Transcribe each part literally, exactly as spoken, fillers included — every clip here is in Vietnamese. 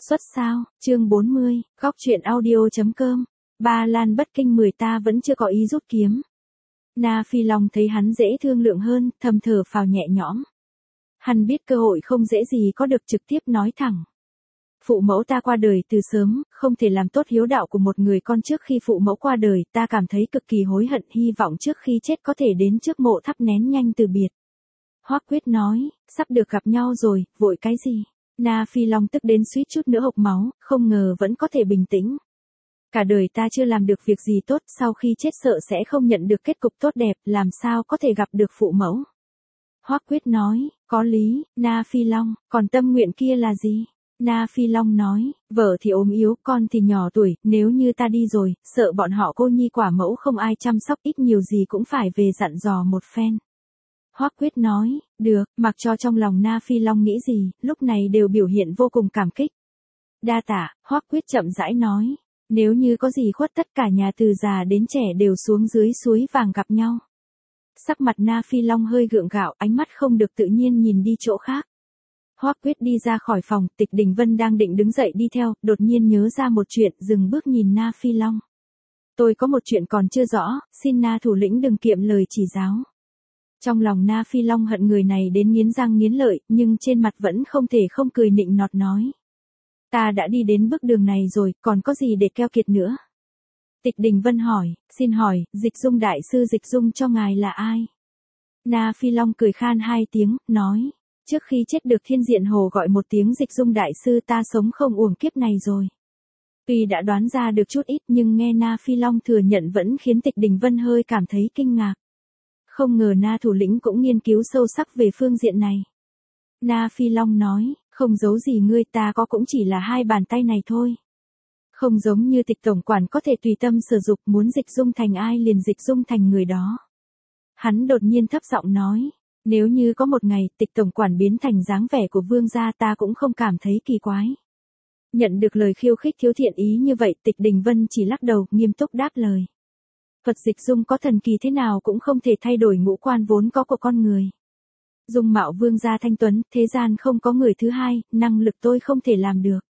Xuất sao, chương bốn mươi, góc truyện audio.com. Ba Lan bất kinh mười ta vẫn chưa có ý rút kiếm. Na Phi Long thấy hắn dễ thương lượng hơn, thầm thở phào nhẹ nhõm. Hắn biết cơ hội không dễ gì có được, trực tiếp nói thẳng. Phụ mẫu ta qua đời từ sớm, không thể làm tốt hiếu đạo của một người con trước khi phụ mẫu qua đời, ta cảm thấy cực kỳ hối hận, hy vọng trước khi chết có thể đến trước mộ thắp nén nhanh từ biệt. Hoắc Quyết nói, sắp được gặp nhau rồi, vội cái gì? Na Phi Long tức đến suýt chút nữa hộc máu, không ngờ vẫn có thể bình tĩnh. Cả đời ta chưa làm được việc gì tốt, sau khi chết sợ sẽ không nhận được kết cục tốt đẹp, làm sao có thể gặp được phụ mẫu. Hoắc Quyết nói, có lý, Na Phi Long, còn tâm nguyện kia là gì? Na Phi Long nói, vợ thì ốm yếu, con thì nhỏ tuổi, nếu như ta đi rồi, sợ bọn họ cô nhi quả mẫu không ai chăm sóc, ít nhiều gì cũng phải về dặn dò một phen. Hoắc Quyết nói, được, mặc cho trong lòng Na Phi Long nghĩ gì, lúc này đều biểu hiện vô cùng cảm kích. Đa tạ, Hoắc Quyết chậm rãi nói, nếu như có gì khuất tất cả nhà từ già đến trẻ đều xuống dưới suối vàng gặp nhau. Sắc mặt Na Phi Long hơi gượng gạo, ánh mắt không được tự nhiên nhìn đi chỗ khác. Hoắc Quyết đi ra khỏi phòng, Tịch Đình Vân đang định đứng dậy đi theo, đột nhiên nhớ ra một chuyện, dừng bước nhìn Na Phi Long. Tôi có một chuyện còn chưa rõ, xin Na thủ lĩnh đừng kiệm lời chỉ giáo. Trong lòng Na Phi Long hận người này đến nghiến răng nghiến lợi, nhưng trên mặt vẫn không thể không cười nịnh nọt nói. Ta đã đi đến bước đường này rồi, còn có gì để keo kiệt nữa? Tịch Đình Vân hỏi, xin hỏi, Dịch Dung đại sư Dịch Dung cho ngài là ai? Na Phi Long cười khan hai tiếng, nói, trước khi chết được Thiên Diện Hồ gọi một tiếng Dịch Dung đại sư, ta sống không uổng kiếp này rồi. Tuy đã đoán ra được chút ít nhưng nghe Na Phi Long thừa nhận vẫn khiến Tịch Đình Vân hơi cảm thấy kinh ngạc. Không ngờ Na thủ lĩnh cũng nghiên cứu sâu sắc về phương diện này. Na Phi Long nói, không giấu gì ngươi, ta có cũng chỉ là hai bàn tay này thôi. Không giống như Tịch tổng quản có thể tùy tâm sử dụng, muốn dịch dung thành ai liền dịch dung thành người đó. Hắn đột nhiên thấp giọng nói, nếu như có một ngày Tịch tổng quản biến thành dáng vẻ của vương gia, ta cũng không cảm thấy kỳ quái. Nhận được lời khiêu khích thiếu thiện ý như vậy, Tịch Đình Vân chỉ lắc đầu, nghiêm túc đáp lời. Phật dịch dung có thần kỳ thế nào cũng không thể thay đổi ngũ quan vốn có của con người. Dung mạo vương gia thanh tuấn, thế gian không có người thứ hai, năng lực tôi không thể làm được.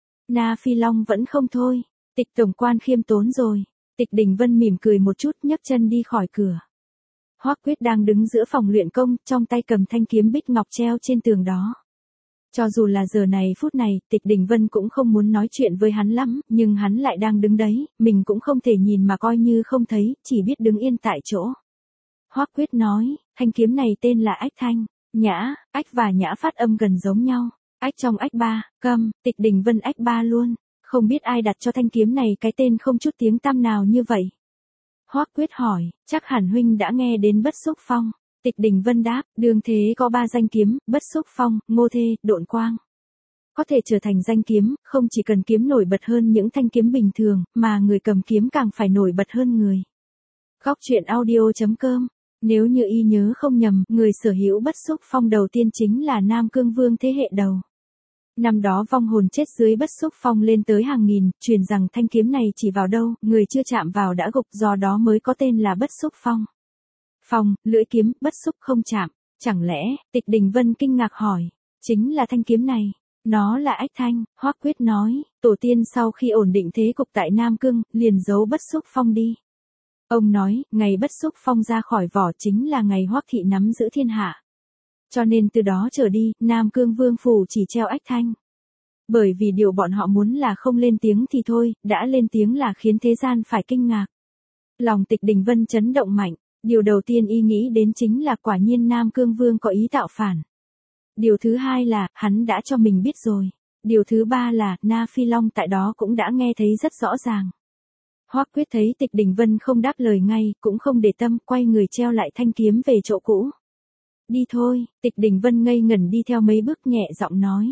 Na Phi Long vẫn không thôi, Tịch tổng quan khiêm tốn rồi. Tịch Đình Vân mỉm cười một chút, nhấc chân đi khỏi cửa. Hoắc Quyết đang đứng giữa phòng luyện công, trong tay cầm thanh kiếm bích ngọc treo trên tường đó. Cho dù là giờ này phút này, Tịch Đình Vân cũng không muốn nói chuyện với hắn lắm, nhưng hắn lại đang đứng đấy, mình cũng không thể nhìn mà coi như không thấy, chỉ biết đứng yên tại chỗ. Hoắc Quyết nói, thanh kiếm này tên là Ách Thanh, nhã, ách và nhã phát âm gần giống nhau, ách trong ách ba, câm, Tịch Đình Vân ách ba luôn, không biết ai đặt cho thanh kiếm này cái tên không chút tiếng tăm nào như vậy. Hoắc Quyết hỏi, chắc hẳn huynh đã nghe đến Bất Xúc Phong. Tịch Đình Vân đáp, đương thế có ba danh kiếm, Bất Xúc Phong, Ngô Thê, Độn Quang. Có thể trở thành danh kiếm, không chỉ cần kiếm nổi bật hơn những thanh kiếm bình thường, mà người cầm kiếm càng phải nổi bật hơn người. Góc truyện audio.com. Nếu như y nhớ không nhầm, người sở hữu Bất Xúc Phong đầu tiên chính là Nam Cương Vương thế hệ đầu. Năm đó vong hồn chết dưới Bất Xúc Phong lên tới hàng nghìn, truyền rằng thanh kiếm này chỉ vào đâu, người chưa chạm vào đã gục, do đó mới có tên là Bất Xúc Phong. Phong, lưỡi kiếm, bất xúc không chạm, chẳng lẽ, Tịch Đình Vân kinh ngạc hỏi, chính là thanh kiếm này, nó là Ách Thanh. Hoắc Quyết nói, tổ tiên sau khi ổn định thế cục tại Nam Cương, liền giấu Bất Xúc Phong đi. Ông nói, ngày Bất Xúc Phong ra khỏi vỏ chính là ngày Hoắc thị nắm giữ thiên hạ. Cho nên từ đó trở đi, Nam Cương Vương phủ chỉ treo Ách Thanh. Bởi vì điều bọn họ muốn là không lên tiếng thì thôi, đã lên tiếng là khiến thế gian phải kinh ngạc. Lòng Tịch Đình Vân chấn động mạnh. Điều đầu tiên y nghĩ đến chính là quả nhiên Nam Cương Vương có ý tạo phản. Điều thứ hai là, hắn đã cho mình biết rồi. Điều thứ ba là, Na Phi Long tại đó cũng đã nghe thấy rất rõ ràng. Hoắc Quyết thấy Tịch Đình Vân không đáp lời ngay, cũng không để tâm, quay người treo lại thanh kiếm về chỗ cũ. Đi thôi, Tịch Đình Vân ngây ngẩn đi theo mấy bước, nhẹ giọng nói.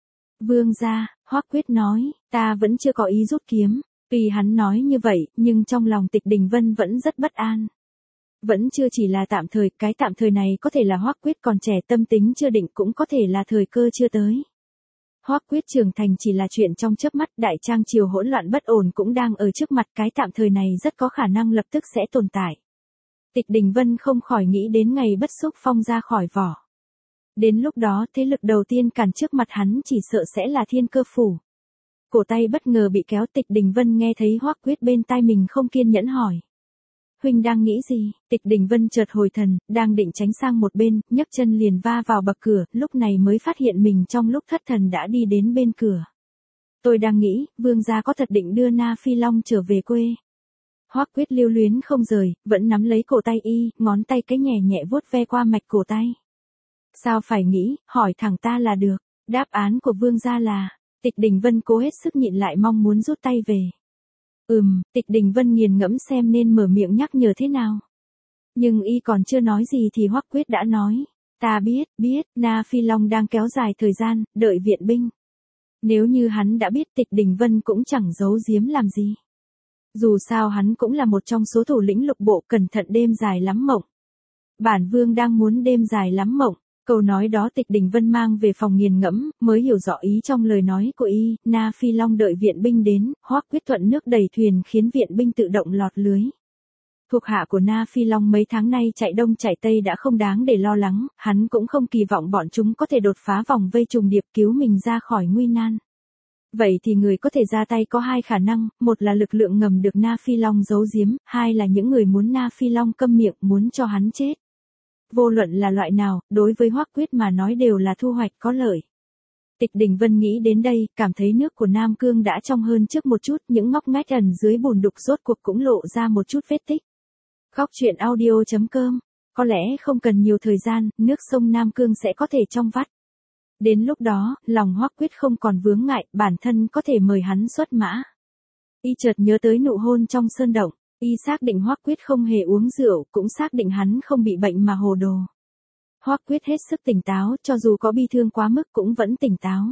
Vương gia, Hoắc Quyết nói, ta vẫn chưa có ý rút kiếm. Tuy hắn nói như vậy, nhưng trong lòng Tịch Đình Vân vẫn rất bất an. Vẫn chưa chỉ là tạm thời, cái tạm thời này có thể là Hoắc Quyết còn trẻ, tâm tính chưa định, cũng có thể là thời cơ chưa tới. Hoắc Quyết trưởng thành chỉ là chuyện trong chớp mắt, đại trang triều hỗn loạn bất ổn cũng đang ở trước mặt, cái tạm thời này rất có khả năng lập tức sẽ tồn tại. Tịch Đình Vân không khỏi nghĩ đến ngày Bất Xúc Phong ra khỏi vỏ. Đến lúc đó, thế lực đầu tiên cản trước mặt hắn chỉ sợ sẽ là Thiên Cơ phủ. cổ tay bất ngờ bị kéo. Tịch Đình Vân nghe thấy Hoắc Quyết bên tai mình không kiên nhẫn hỏi. Huynh đang nghĩ gì? Tịch Đình Vân chợt hồi thần, đang định tránh sang một bên, nhấc chân liền va vào bậc cửa, lúc này mới phát hiện mình trong lúc thất thần đã đi đến bên cửa. Tôi đang nghĩ, vương gia có thật định đưa Na Phi Long trở về quê. Hoắc Quyết lưu luyến không rời, vẫn nắm lấy cổ tay y, ngón tay cái nhẹ nhẹ vuốt ve qua mạch cổ tay. Sao phải nghĩ, hỏi thẳng ta là được. Đáp án của vương gia là, Tịch Đình Vân cố hết sức nhịn lại mong muốn rút tay về. Ừm, Tịch Đình Vân nghiền ngẫm xem nên mở miệng nhắc nhở thế nào. Nhưng y còn chưa nói gì thì Hoắc Quyết đã nói. Ta biết, biết, Na Phi Long đang kéo dài thời gian, đợi viện binh. Nếu như hắn đã biết Tịch Đình Vân cũng chẳng giấu giếm làm gì. Dù sao hắn cũng là một trong số thủ lĩnh lục bộ, cẩn thận đêm dài lắm mộng. Bản vương đang muốn đêm dài lắm mộng. Câu nói đó Tịch Đình Vân mang về phòng nghiền ngẫm, mới hiểu rõ ý trong lời nói của y. Na Phi Long đợi viện binh đến, Hoắc Quyết thuận nước đẩy thuyền khiến viện binh tự động lọt lưới. Thuộc hạ của Na Phi Long mấy tháng nay chạy đông chạy tây đã không đáng để lo lắng, hắn cũng không kỳ vọng bọn chúng có thể đột phá vòng vây trùng điệp cứu mình ra khỏi nguy nan. Vậy thì người có thể ra tay có hai khả năng, một là lực lượng ngầm được Na Phi Long giấu giếm, hai là những người muốn Na Phi Long câm miệng, muốn cho hắn chết. Vô luận là loại nào, đối với Hoắc Quyết mà nói đều là thu hoạch có lợi. Tịch Đình Vân nghĩ đến đây, cảm thấy nước của Nam Cương đã trong hơn trước một chút, những ngóc ngách ẩn dưới bùn đục rốt cuộc cũng lộ ra một chút vết tích. Góc truyện audio chấm com, có lẽ không cần nhiều thời gian, nước sông Nam Cương sẽ có thể trong vắt. Đến lúc đó, lòng Hoắc Quyết không còn vướng ngại, bản thân có thể mời hắn xuất mã. Y chợt nhớ tới nụ hôn trong sơn động. Y xác định Hoắc Quyết không hề uống rượu, cũng xác định hắn không bị bệnh mà hồ đồ. Hoắc Quyết hết sức tỉnh táo, cho dù có bi thương quá mức cũng vẫn tỉnh táo.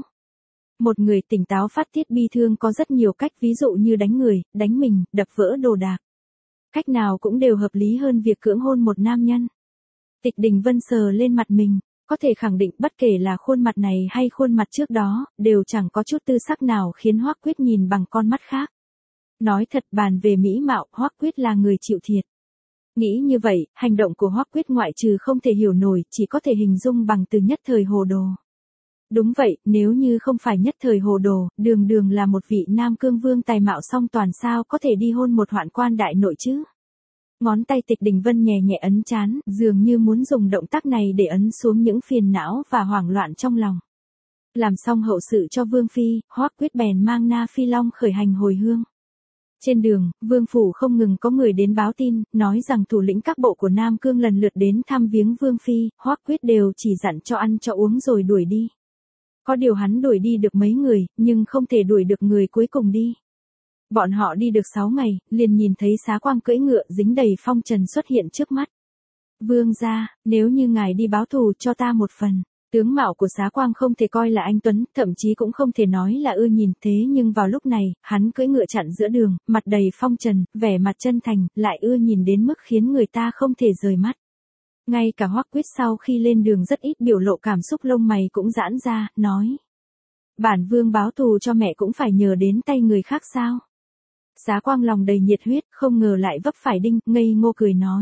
Một người tỉnh táo phát tiết bi thương có rất nhiều cách, ví dụ như đánh người, đánh mình, đập vỡ đồ đạc. Cách nào cũng đều hợp lý hơn việc cưỡng hôn một nam nhân. Tịch Đình Vân sờ lên mặt mình, có thể khẳng định bất kể là khuôn mặt này hay khuôn mặt trước đó, đều chẳng có chút tư sắc nào khiến Hoắc Quyết nhìn bằng con mắt khác. Nói thật, bàn về mỹ mạo, Hoắc Quyết là người chịu thiệt. Nghĩ như vậy, hành động của Hoắc Quyết ngoại trừ không thể hiểu nổi, chỉ có thể hình dung bằng từ nhất thời hồ đồ. Đúng vậy, nếu như không phải nhất thời hồ đồ, đường đường là một vị Nam Cương vương tài mạo song toàn, sao có thể đi hôn một hoạn quan đại nội chứ? Ngón tay Tịch Đình Vân nhẹ nhẹ ấn trán, dường như muốn dùng động tác này để ấn xuống những phiền não và hoảng loạn trong lòng. Làm xong hậu sự cho Vương Phi, Hoắc Quyết bèn mang Na Phi Long khởi hành hồi hương. Trên đường, Vương Phủ không ngừng có người đến báo tin, nói rằng thủ lĩnh các bộ của Nam Cương lần lượt đến thăm viếng Vương Phi, Hoắc Quyết đều chỉ dặn cho ăn cho uống rồi đuổi đi. Có điều hắn đuổi đi được mấy người, nhưng không thể đuổi được người cuối cùng đi. Bọn họ đi được sáu ngày, liền nhìn thấy Xá Quang cưỡi ngựa dính đầy phong trần xuất hiện trước mắt. Vương gia, nếu như ngài đi báo thù cho ta một phần. Tướng mạo của Xá Quang không thể coi là anh tuấn, thậm chí cũng không thể nói là ưa nhìn, thế nhưng vào lúc này, hắn cưỡi ngựa chặn giữa đường, mặt đầy phong trần, vẻ mặt chân thành, lại ưa nhìn đến mức khiến người ta không thể rời mắt. Ngay cả Hoắc Quyết sau khi lên đường rất ít biểu lộ cảm xúc, lông mày cũng giãn ra, nói. Bản vương báo thù cho mẹ cũng phải nhờ đến tay người khác sao? Xá Quang lòng đầy nhiệt huyết, không ngờ lại vấp phải đinh, ngây ngô cười nói.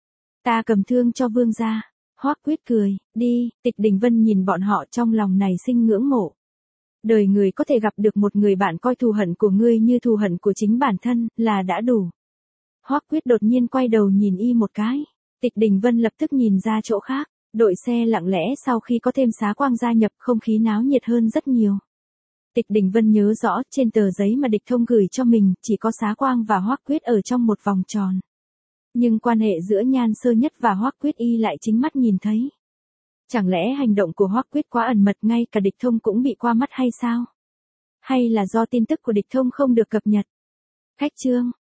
Ta cầm thương cho vương gia. Hoắc Quyết cười, đi. Tịch Đình Vân nhìn bọn họ trong lòng này sinh ngưỡng mộ. Đời người có thể gặp được một người bạn coi thù hận của ngươi như thù hận của chính bản thân, là đã đủ. Hoắc Quyết đột nhiên quay đầu nhìn y một cái. Tịch Đình Vân lập tức nhìn ra chỗ khác. Đội xe lặng lẽ sau khi có thêm Xá Quang gia nhập, không khí náo nhiệt hơn rất nhiều. Tịch Đình Vân nhớ rõ, trên tờ giấy mà Địch Thông gửi cho mình, chỉ có Xá Quang và Hoắc Quyết ở trong một vòng tròn. Nhưng quan hệ giữa Nhan Sơ Nhất và Hoắc Quyết y lại chính mắt nhìn thấy. Chẳng lẽ hành động của Hoắc Quyết quá ẩn mật, ngay cả Địch Thông cũng bị qua mắt hay sao? Hay là do tin tức của Địch Thông không được cập nhật? Khách chương